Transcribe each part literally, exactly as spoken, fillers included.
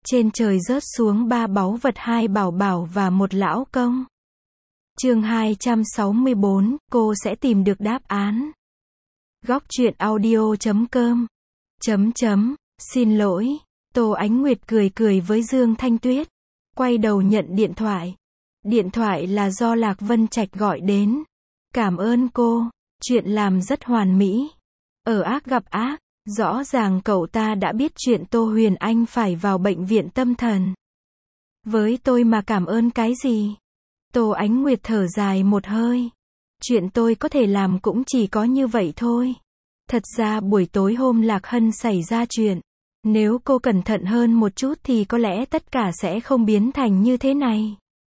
Trên trời rớt xuống ba báu vật, hai bảo bảo và một lão công. Chương hai trăm sáu mươi bốn, cô sẽ tìm được đáp án. Góc truyện audio chấm com. Chấm chấm, xin lỗi. Tô Ánh Nguyệt cười cười với Dương Thanh Tuyết. Quay đầu nhận điện thoại. Điện thoại là do Lạc Vân Trạch gọi đến. Cảm ơn cô. Chuyện làm rất hoàn mỹ. Ở ác gặp ác. Rõ ràng cậu ta đã biết chuyện Tô Huyền Anh phải vào bệnh viện tâm thần. Với tôi mà cảm ơn cái gì? Tô Ánh Nguyệt thở dài một hơi. Chuyện tôi có thể làm cũng chỉ có như vậy thôi. Thật ra buổi tối hôm Lạc Hân xảy ra chuyện. Nếu cô cẩn thận hơn một chút thì có lẽ tất cả sẽ không biến thành như thế này.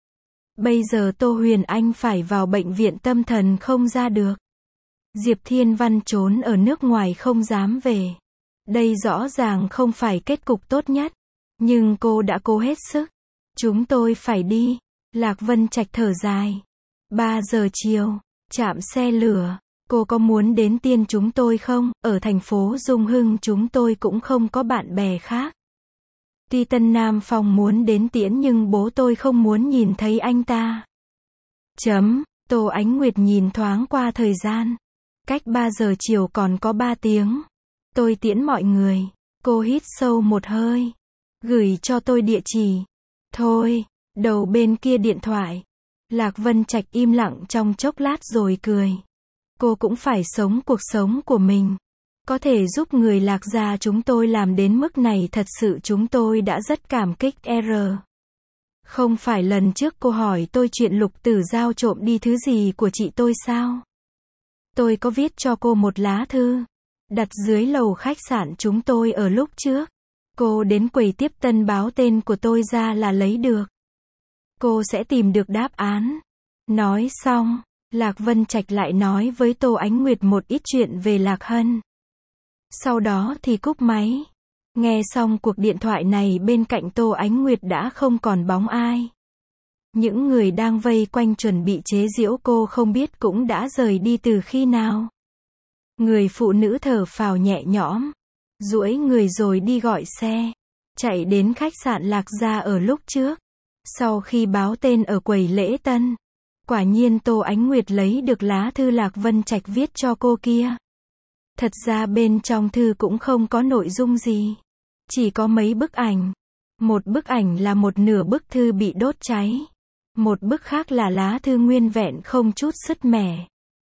Bây giờ Tô Huyền Anh phải vào bệnh viện tâm thần không ra được. Diệp Thiên Văn trốn ở nước ngoài không dám về. Đây rõ ràng không phải kết cục tốt nhất. Nhưng cô đã cố hết sức. Chúng tôi phải đi. Lạc Vân Trạch thở dài. ba giờ chiều. Trạm xe lửa. Cô có muốn đến tiên chúng tôi không? Ở thành phố Dung Hưng chúng tôi cũng không có bạn bè khác. Tuy Tân Nam Phong muốn đến tiễn nhưng bố tôi không muốn nhìn thấy anh ta. Chấm. Tô Ánh Nguyệt nhìn thoáng qua thời gian. Cách ba giờ chiều còn có ba tiếng. Tôi tiễn mọi người. Cô hít sâu một hơi. Gửi cho tôi địa chỉ. Thôi. Đầu bên kia điện thoại. Lạc Vân Trạch im lặng trong chốc lát rồi cười. Cô cũng phải sống cuộc sống của mình. Có thể giúp người Lạc gia chúng tôi làm đến mức này thật sự chúng tôi đã rất cảm kích. R. Không phải lần trước cô hỏi tôi chuyện Lục Tử Giao trộm đi thứ gì của chị tôi sao? Tôi có viết cho cô một lá thư. Đặt dưới lầu khách sạn chúng tôi ở lúc trước. Cô đến quầy tiếp tân báo tên của tôi ra là lấy được. Cô sẽ tìm được đáp án. Nói xong, Lạc Vân Trạch lại nói với Tô Ánh Nguyệt một ít chuyện về Lạc Hân. Sau đó thì cúp máy. Nghe xong cuộc điện thoại này bên cạnh Tô Ánh Nguyệt đã không còn bóng ai. Những người đang vây quanh chuẩn bị chế giễu cô không biết cũng đã rời đi từ khi nào. Người phụ nữ thở phào nhẹ nhõm. Duỗi người rồi đi gọi xe. Chạy đến khách sạn Lạc gia ở lúc trước. Sau khi báo tên ở quầy lễ tân. Quả nhiên Tô Ánh Nguyệt lấy được lá thư Lạc Vân Trạch viết cho cô kia. Thật ra bên trong thư cũng không có nội dung gì. Chỉ có mấy bức ảnh. Một bức ảnh là một nửa bức thư bị đốt cháy. Một bức khác là lá thư nguyên vẹn không chút sứt mẻ.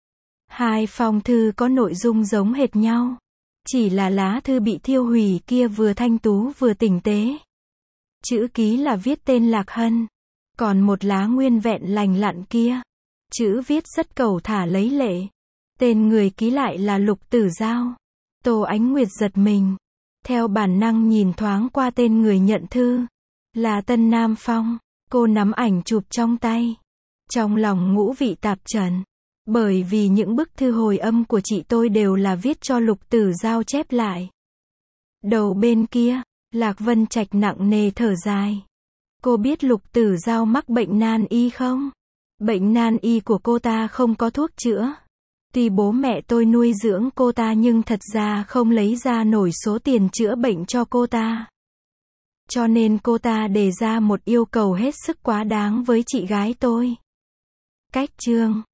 Hai phong thư có nội dung giống hệt nhau. Chỉ là lá thư bị thiêu hủy kia vừa thanh tú vừa tinh tế. Chữ ký là viết tên Lạc Hân. Còn một lá nguyên vẹn lành lặn kia. Chữ viết rất cầu thả lấy lệ. Tên người ký lại là Lục Tử Giao. Tô Ánh Nguyệt giật mình. Theo bản năng nhìn thoáng qua tên người nhận thư. Là Tân Nam Phong. Cô nắm ảnh chụp trong tay. Trong lòng ngũ vị tạp trần. Bởi vì những bức thư hồi âm của chị tôi đều là viết cho Lục Tử Giao chép lại. Đầu bên kia, Lạc Vân Trạch nặng nề thở dài. Cô biết Lục Tử Giao mắc bệnh nan y không? Bệnh nan y của cô ta không có thuốc chữa. Tuy bố mẹ tôi nuôi dưỡng cô ta nhưng thật ra không lấy ra nổi số tiền chữa bệnh cho cô ta. Cho nên cô ta đề ra một yêu cầu hết sức quá đáng với chị gái tôi. Cách chương